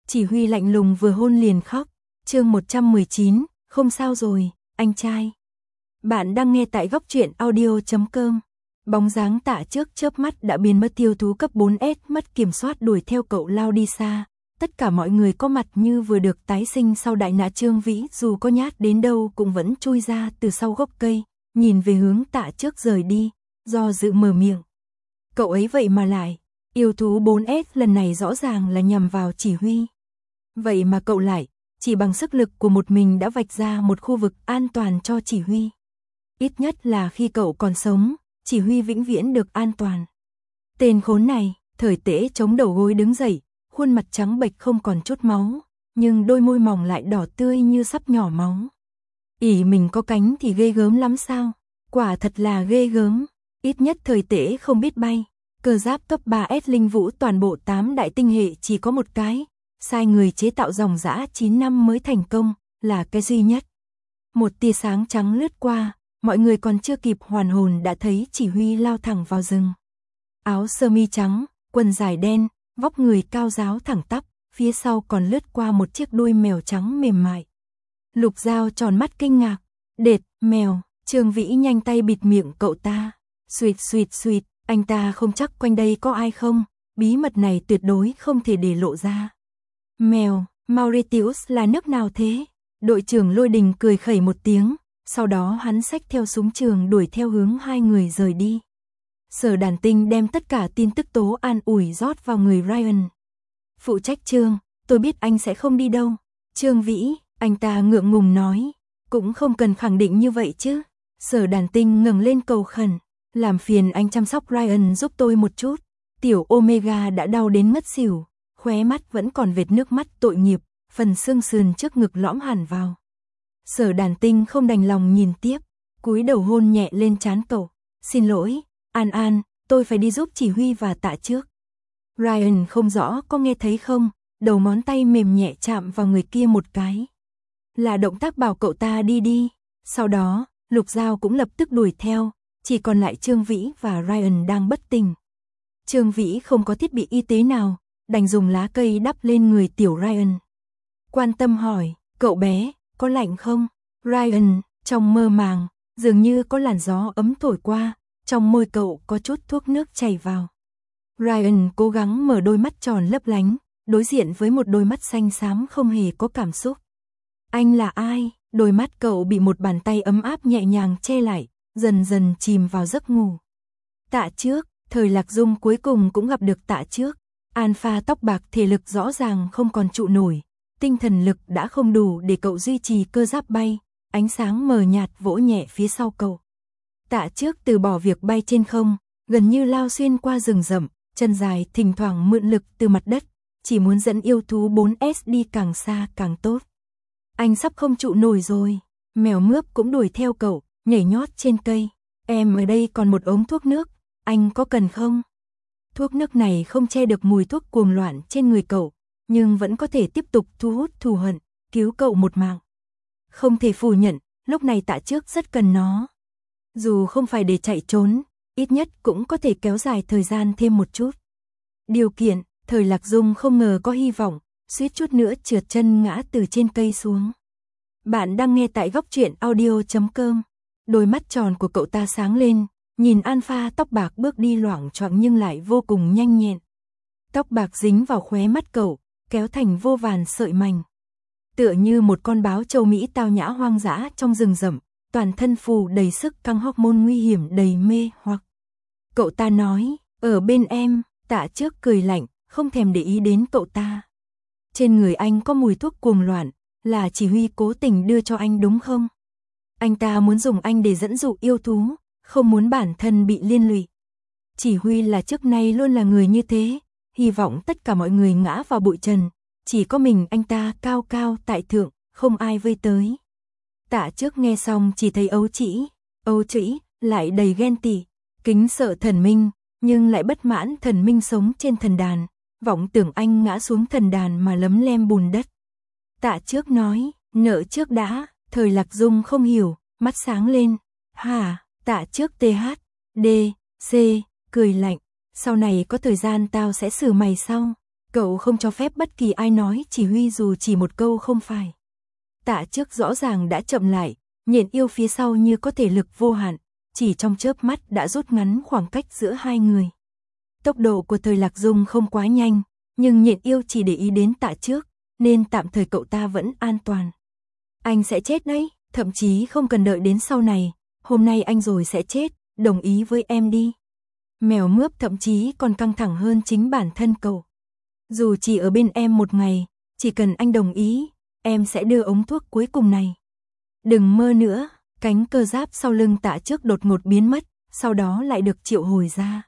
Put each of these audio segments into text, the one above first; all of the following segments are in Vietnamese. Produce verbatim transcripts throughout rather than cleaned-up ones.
Chỉ huy lạnh lùng vừa hôn liền khóc. Chương một trăm mười chín, không sao rồi, anh trai. Bạn đang nghe tại góc truyện audio chấm com. Bóng dáng Tạ Trước chớp mắt đã biến mất. Yêu thú cấp bốn S mất kiểm soát đuổi theo cậu lao đi xa. Tất cả mọi người có mặt như vừa được tái sinh sau đại nạn. Trương Vĩ dù có nhát đến đâu cũng vẫn chui ra từ sau gốc cây, nhìn về hướng Tạ Trước rời đi, do dự mở miệng. Cậu ấy vậy mà lại, yêu thú bốn S lần này rõ ràng là nhằm vào Chỉ Huy. Vậy mà cậu lại, chỉ bằng sức lực của một mình đã vạch ra một khu vực an toàn cho Chỉ Huy. Ít nhất là khi cậu còn sống, Chỉ Huy vĩnh viễn được an toàn. Tên khốn này, Thời Tễ chống đầu gối đứng dậy, khuôn mặt trắng bệch không còn chút máu, nhưng đôi môi mỏng lại đỏ tươi như sắp nhỏ máu. Ỷ mình có cánh thì ghê gớm lắm sao? Quả thật là ghê gớm. Ít nhất Thời Tễ không biết bay. Cơ giáp cấp ba S linh vũ toàn bộ tám đại tinh hệ chỉ có một cái. Sai người chế tạo dòng dã chín năm mới thành công, là cái duy nhất. Một tia sáng trắng lướt qua, mọi người còn chưa kịp hoàn hồn đã thấy Chỉ Huy lao thẳng vào rừng. Áo sơ mi trắng, quần dài đen, vóc người cao ráo thẳng tắp, phía sau còn lướt qua một chiếc đuôi mèo trắng mềm mại. Lục Giao tròn mắt kinh ngạc, đệt, mèo. Trương Vĩ nhanh tay bịt miệng cậu ta. Suýt suýt suýt, anh ta không chắc quanh đây có ai không, bí mật này tuyệt đối không thể để lộ ra. Mèo, Mauritius là nước nào thế? Đội trưởng Lôi Đình cười khẩy một tiếng, sau đó hắn xách theo súng trường đuổi theo hướng hai người rời đi. Sở Đàn Tinh đem tất cả tin tức tố an ủi rót vào người Ryan. Phụ trách Trương, tôi biết anh sẽ không đi đâu. Trương Vĩ, anh ta ngượng ngùng nói, cũng không cần khẳng định như vậy chứ. Sở Đàn Tinh ngẩng lên cầu khẩn, làm phiền anh chăm sóc Ryan giúp tôi một chút. Tiểu Omega đã đau đến ngất xỉu, khóe mắt vẫn còn vệt nước mắt tội nghiệp, phần xương sườn trước ngực lõm hẳn vào. Sở Đàn Tinh không đành lòng nhìn tiếp, cúi đầu hôn nhẹ lên trán cậu. Xin lỗi, An An, tôi phải đi giúp Chỉ Huy và Tạ Trước. Ryan không rõ có nghe thấy không, đầu ngón tay mềm nhẹ chạm vào người kia một cái. Là động tác bảo cậu ta đi đi. Sau đó, Lục Giao cũng lập tức đuổi theo, chỉ còn lại Trương Vĩ và Ryan đang bất tỉnh. Trương Vĩ không có thiết bị y tế nào, đành dùng lá cây đắp lên người tiểu Ryan. Quan tâm hỏi, cậu bé, có lạnh không? Ryan, trong mơ màng, dường như có làn gió ấm thổi qua, trong môi cậu có chút thuốc nước chảy vào. Ryan cố gắng mở đôi mắt tròn lấp lánh, đối diện với một đôi mắt xanh xám không hề có cảm xúc. Anh là ai? Đôi mắt cậu bị một bàn tay ấm áp nhẹ nhàng che lại, dần dần chìm vào giấc ngủ. Tạ Trước, Thời Lạc Dung cuối cùng cũng gặp được Tạ Trước. Alpha tóc bạc thể lực rõ ràng không còn trụ nổi, tinh thần lực đã không đủ để cậu duy trì cơ giáp bay, ánh sáng mờ nhạt vỗ nhẹ phía sau cậu. Tạ Trước từ bỏ việc bay trên không, gần như lao xuyên qua rừng rậm, chân dài thỉnh thoảng mượn lực từ mặt đất, chỉ muốn dẫn yêu thú bốn S đi càng xa càng tốt. Anh sắp không trụ nổi rồi. Mèo Mướp cũng đuổi theo cậu, nhảy nhót trên cây. Em ở đây còn một ống thuốc nước, anh có cần không? Thuốc nước này không che được mùi thuốc cuồng loạn trên người cậu, nhưng vẫn có thể tiếp tục thu hút thù hận, cứu cậu một mạng. Không thể phủ nhận, lúc này Tạ Trước rất cần nó. Dù không phải để chạy trốn, ít nhất cũng có thể kéo dài thời gian thêm một chút. Điều kiện, Thời Lạc Dung không ngờ có hy vọng, suýt chút nữa trượt chân ngã từ trên cây xuống. Bạn đang nghe tại góc truyện audio chấm com. Đôi mắt tròn của cậu ta sáng lên, nhìn Alpha tóc bạc bước đi loạng choạng nhưng lại vô cùng nhanh nhẹn. Tóc bạc dính vào khóe mắt cậu, kéo thành vô vàn sợi mảnh. Tựa như một con báo châu Mỹ tao nhã hoang dã trong rừng rậm, toàn thân phù đầy sức căng hormone nguy hiểm đầy mê hoặc. Cậu ta nói, ở bên em. Tạ Trước cười lạnh, không thèm để ý đến cậu ta. Trên người anh có mùi thuốc cuồng loạn, là Chỉ Huy cố tình đưa cho anh đúng không? Anh ta muốn dùng anh để dẫn dụ yêu thú, không muốn bản thân bị liên lụy. Chỉ Huy là trước nay luôn là người như thế, hy vọng tất cả mọi người ngã vào bụi trần, chỉ có mình anh ta cao cao tại thượng, không ai vây tới. Tạ Trước nghe xong chỉ thấy ấu trĩ, ấu trĩ, lại đầy ghen tị, kính sợ thần minh, nhưng lại bất mãn thần minh sống trên thần đàn, vọng tưởng anh ngã xuống thần đàn mà lấm lem bùn đất. Tạ Trước nói, nợ trước đã. Thời Lạc Dung không hiểu, mắt sáng lên. Hả? Tạ Trước tê hát, đê, xê, cười lạnh. Sau này có thời gian tao sẽ xử mày sau. Cậu không cho phép bất kỳ ai nói chỉ huy dù chỉ một câu không phải. Tạ Trước rõ ràng đã chậm lại, Nhện Yêu phía sau như có thể lực vô hạn, chỉ trong chớp mắt đã rút ngắn khoảng cách giữa hai người. Tốc độ của Thời Lạc Dung không quá nhanh, nhưng Nhện Yêu chỉ để ý đến Tạ Trước, nên tạm thời cậu ta vẫn an toàn. Anh sẽ chết đấy, thậm chí không cần đợi đến sau này, hôm nay anh rồi sẽ chết, đồng ý với em đi. Mèo Mướp thậm chí còn căng thẳng hơn chính bản thân cậu. Dù chỉ ở bên em một ngày, chỉ cần anh đồng ý, em sẽ đưa ống thuốc cuối cùng này. Đừng mơ nữa, cánh cơ giáp sau lưng Tạ Trước đột ngột biến mất, sau đó lại được triệu hồi ra.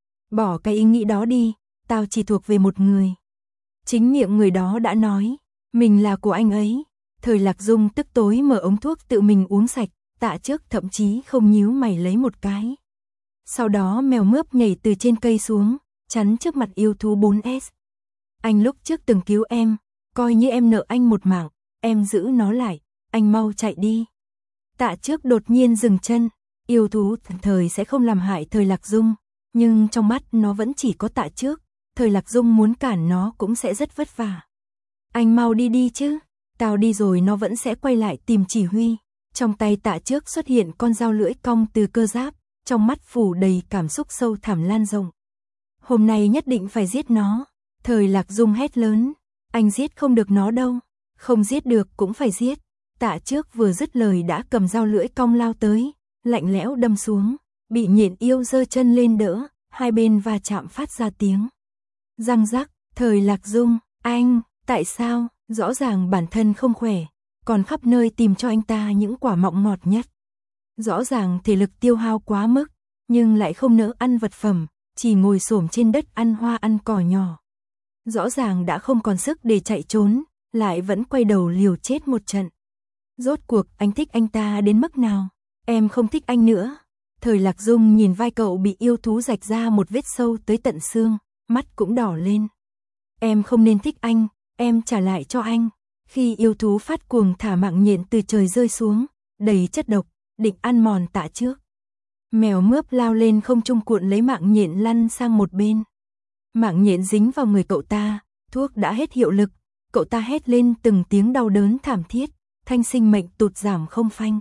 Bỏ cái ý nghĩ đó đi, tao chỉ thuộc về một người. Chính miệng người đó đã nói, mình là của anh ấy. Thời Lạc Dung tức tối mở ống thuốc tự mình uống sạch, Tạ Trước thậm chí không nhíu mày lấy một cái. Sau đó Mèo Mướp nhảy từ trên cây xuống, chắn trước mặt yêu thú bốn S. Anh lúc trước từng cứu em, coi như em nợ anh một mạng, em giữ nó lại, anh mau chạy đi. Tạ Trước đột nhiên dừng chân, yêu thú thời sẽ không làm hại Thời Lạc Dung, nhưng trong mắt nó vẫn chỉ có Tạ Trước, Thời Lạc Dung muốn cản nó cũng sẽ rất vất vả. Anh mau đi đi chứ, tao đi rồi nó vẫn sẽ quay lại tìm chỉ huy. Trong tay Tạ Trước xuất hiện con dao lưỡi cong từ cơ giáp, trong mắt phủ đầy cảm xúc sâu thẳm lan rộng. Hôm nay nhất định phải giết nó. Thời Lạc Dung hét lớn, anh giết không được nó đâu, không giết được cũng phải giết. Tạ Trước vừa dứt lời đã cầm dao lưỡi cong lao tới, lạnh lẽo đâm xuống, bị Nhện Yêu giơ chân lên đỡ, hai bên va chạm phát ra tiếng răng rắc. Thời Lạc Dung, anh, tại sao, rõ ràng bản thân không khỏe, còn khắp nơi tìm cho anh ta những quả mọng ngọt nhất. Rõ ràng thể lực tiêu hao quá mức, nhưng lại không nỡ ăn vật phẩm, chỉ ngồi xổm trên đất ăn hoa ăn cỏ nhỏ. Rõ ràng đã không còn sức để chạy trốn, lại vẫn quay đầu liều chết một trận. Rốt cuộc anh thích anh ta đến mức nào? Em không thích anh nữa. Thời Lạc Dung nhìn vai cậu bị yêu thú rạch ra một vết sâu tới tận xương, mắt cũng đỏ lên. Em không nên thích anh, em trả lại cho anh. Khi yêu thú phát cuồng thả mạng nhện từ trời rơi xuống, đầy chất độc, định ăn mòn Tạ Trước. Mèo Mướp lao lên không trung cuộn lấy mạng nhện lăn sang một bên. Mạng nhện dính vào người cậu ta, thuốc đã hết hiệu lực, cậu ta hét lên từng tiếng đau đớn thảm thiết, thanh sinh mệnh tụt giảm không phanh.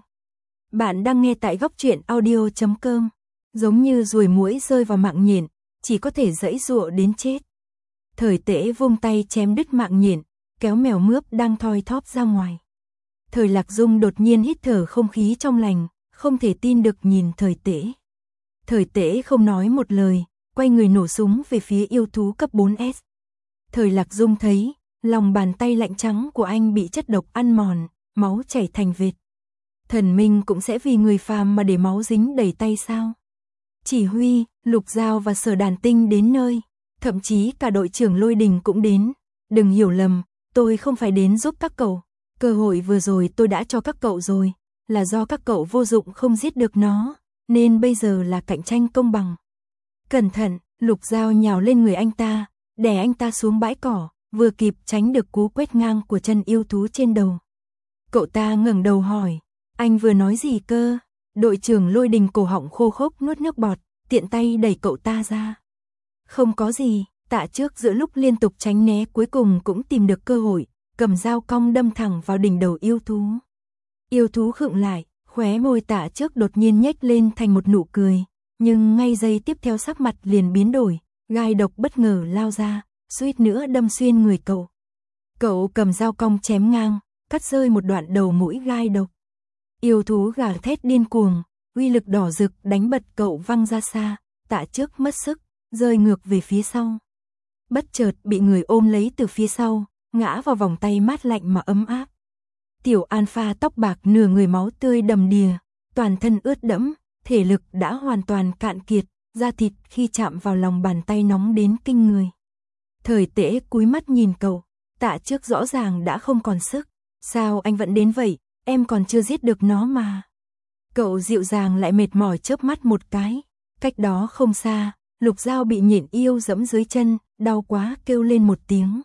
Bạn đang nghe tại góc truyện audio chấm com, giống như ruồi muỗi rơi vào mạng nhện, chỉ có thể giãy giụa đến chết. Thời Tễ vung tay chém đứt mạng nhện, kéo Mèo Mướp đang thoi thóp ra ngoài. Thời Lạc Dung đột nhiên hít thở không khí trong lành, không thể tin được nhìn Thời Tễ. Thời Tễ không nói một lời, quay người nổ súng về phía yêu thú cấp bốn S. Thời Lạc Dung thấy, lòng bàn tay lạnh trắng của anh bị chất độc ăn mòn, máu chảy thành vệt. Thần minh cũng sẽ vì người phàm mà để máu dính đầy tay sao? Chỉ huy, Lục Giao và Sở Đàn Tinh đến nơi, thậm chí cả đội trưởng Lôi Đình cũng đến. Đừng hiểu lầm, tôi không phải đến giúp các cậu. Cơ hội vừa rồi tôi đã cho các cậu rồi, là do các cậu vô dụng không giết được nó, nên bây giờ là cạnh tranh công bằng. Cẩn thận, Lục Giao nhào lên người anh ta, đè anh ta xuống bãi cỏ, vừa kịp tránh được cú quét ngang của chân yêu thú trên đầu. Cậu ta ngẩng đầu hỏi, anh vừa nói gì cơ? Đội trưởng Lôi Đình cổ họng khô khốc nuốt nước bọt, tiện tay đẩy cậu ta ra. Không có gì, Tạ Trước giữa lúc liên tục tránh né cuối cùng cũng tìm được cơ hội, cầm dao cong đâm thẳng vào đỉnh đầu yêu thú. Yêu thú khựng lại, khóe môi Tạ Trước đột nhiên nhếch lên thành một nụ cười, nhưng ngay giây tiếp theo sắc mặt liền biến đổi, gai độc bất ngờ lao ra, suýt nữa đâm xuyên người cậu. Cậu cầm dao cong chém ngang, cắt rơi một đoạn đầu mũi gai độc. Yêu thú gào thét điên cuồng, uy lực đỏ rực đánh bật cậu văng ra xa, Tạ Trước mất sức, rơi ngược về phía sau. Bất chợt bị người ôm lấy từ phía sau, ngã vào vòng tay mát lạnh mà ấm áp. Tiểu Alpha tóc bạc nửa người máu tươi đầm đìa, toàn thân ướt đẫm, thể lực đã hoàn toàn cạn kiệt, da thịt khi chạm vào lòng bàn tay nóng đến kinh người. Thời Tễ cúi mắt nhìn cậu, Tạ Trước rõ ràng đã không còn sức. Sao anh vẫn đến vậy, em còn chưa giết được nó mà. Cậu dịu dàng lại mệt mỏi chớp mắt một cái. Cách đó không xa, Lục Giao bị Nhện Yêu giẫm dưới chân, đau quá kêu lên một tiếng.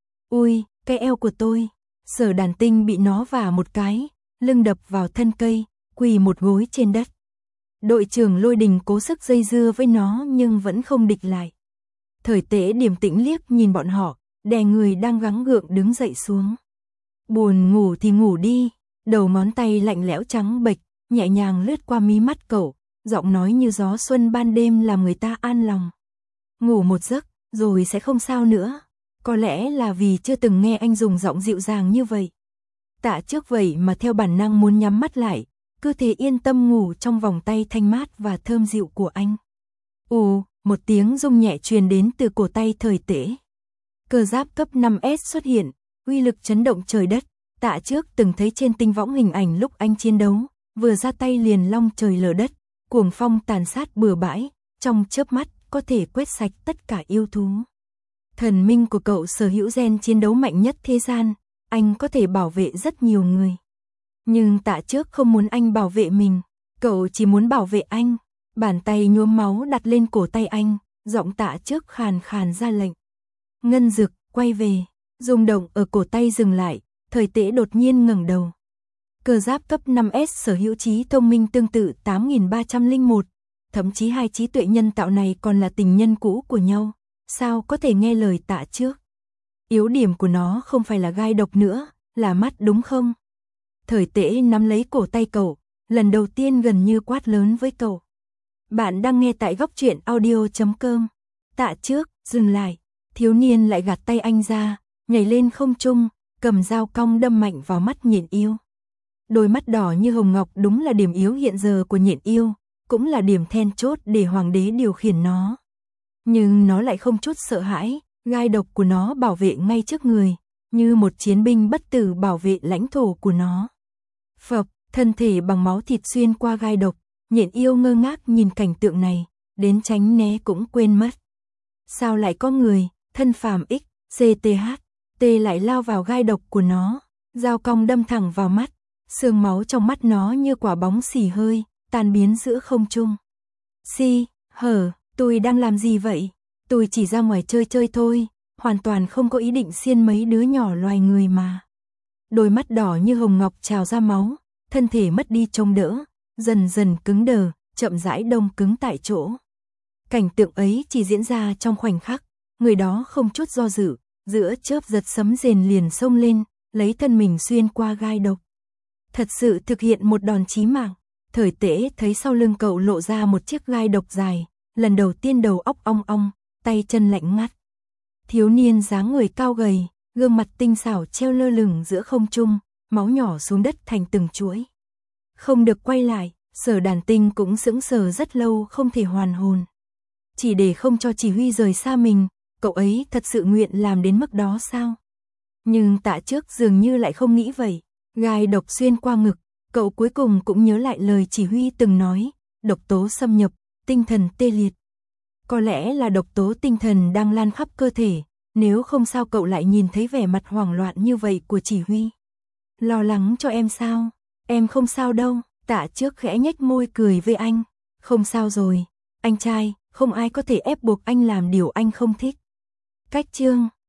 Ui, cái eo của tôi. Sở Đàn Tinh bị nó vả một cái, lưng đập vào thân cây, quỳ một gối trên đất. Đội trưởng Lôi Đình cố sức dây dưa với nó nhưng vẫn không địch lại. Thời Tễ điềm tĩnh liếc nhìn bọn họ, đè người đang gắng gượng đứng dậy xuống. Buồn ngủ thì ngủ đi, đầu ngón tay lạnh lẽo trắng bệch, nhẹ nhàng lướt qua mí mắt cậu, giọng nói như gió xuân ban đêm làm người ta an lòng. Ngủ một giấc, rồi sẽ không sao nữa. Có lẽ là vì chưa từng nghe anh dùng giọng dịu dàng như vậy. Tạ Trước vậy mà theo bản năng muốn nhắm mắt lại, cứ thế yên tâm ngủ trong vòng tay thanh mát và thơm dịu của anh. Ù, một tiếng rung nhẹ truyền đến từ cổ tay Thời Tễ. Cơ giáp cấp năm S xuất hiện, uy lực chấn động trời đất. Tạ Trước từng thấy trên tinh võng hình ảnh lúc anh chiến đấu, vừa ra tay liền long trời lở đất, cuồng phong tàn sát bừa bãi, trong chớp mắt có thể quét sạch tất cả yêu thú. Thần minh của cậu sở hữu gen chiến đấu mạnh nhất thế gian, anh có thể bảo vệ rất nhiều người. Nhưng Tạ Trước không muốn anh bảo vệ mình, cậu chỉ muốn bảo vệ anh. Bàn tay nhuốm máu đặt lên cổ tay anh, giọng Tạ Trước khàn khàn ra lệnh. Ngân Dực, quay về. Rung động ở cổ tay dừng lại, Thời Tễ đột nhiên ngẩng đầu. Cơ giáp cấp năm S sở hữu trí thông minh tương tự tám nghìn ba trăm lẻ một, thậm chí hai trí tuệ nhân tạo này còn là tình nhân cũ của nhau, sao có thể nghe lời Tạ Trước. Yếu điểm của nó không phải là gai độc nữa, là mắt đúng không? Thời Tễ nắm lấy cổ tay cậu, lần đầu tiên gần như quát lớn với cậu. Bạn đang nghe tại góc truyện audio chấm com. Tạ Trước, dừng lại, thiếu niên lại gạt tay anh ra, nhảy lên không trung, cầm dao cong đâm mạnh vào mắt Nhện Yêu. Đôi mắt đỏ như hồng ngọc đúng là điểm yếu hiện giờ của Nhện Yêu, cũng là điểm then chốt để hoàng đế điều khiển nó. Nhưng nó lại không chút sợ hãi, gai độc của nó bảo vệ ngay trước người, như một chiến binh bất tử bảo vệ lãnh thổ của nó. Phập, thân thể bằng máu thịt xuyên qua gai độc, Nhện Yêu ngơ ngác nhìn cảnh tượng này, đến tránh né cũng quên mất. Sao lại có người, thân phàm X, C T H, T lại lao vào gai độc của nó, dao cong đâm thẳng vào mắt, sương máu trong mắt nó như quả bóng xì hơi, tan biến giữa không trung. Si, hở, tôi đang làm gì vậy? Tôi chỉ ra ngoài chơi chơi thôi, hoàn toàn không có ý định xiên mấy đứa nhỏ loài người mà. Đôi mắt đỏ như hồng ngọc trào ra máu, thân thể mất đi trông đỡ, dần dần cứng đờ, chậm rãi đông cứng tại chỗ. Cảnh tượng ấy chỉ diễn ra trong khoảnh khắc, người đó không chút do dự, giữa chớp giật sấm rền liền xông lên, lấy thân mình xuyên qua gai độc. Thật sự thực hiện một đòn chí mạng. Thời Tễ thấy sau lưng cậu lộ ra một chiếc gai độc dài, lần đầu tiên đầu óc ong ong, tay chân lạnh ngắt. Thiếu niên dáng người cao gầy, gương mặt tinh xảo treo lơ lửng giữa không trung, máu nhỏ xuống đất thành từng chuỗi. Không được quay lại, Sở Đàn Tinh cũng sững sờ rất lâu không thể hoàn hồn. Chỉ để không cho chỉ huy rời xa mình, cậu ấy thật sự nguyện làm đến mức đó sao? Nhưng Tạ Trước dường như lại không nghĩ vậy. Gai độc xuyên qua ngực, cậu cuối cùng cũng nhớ lại lời chỉ huy từng nói, độc tố xâm nhập, tinh thần tê liệt. Có lẽ là độc tố tinh thần đang lan khắp cơ thể, nếu không sao cậu lại nhìn thấy vẻ mặt hoảng loạn như vậy của chỉ huy. Lo lắng cho em sao? Em không sao đâu. Tạ Trước khẽ nhếch môi cười với anh. Không sao rồi, anh trai, không ai có thể ép buộc anh làm điều anh không thích. Cách chương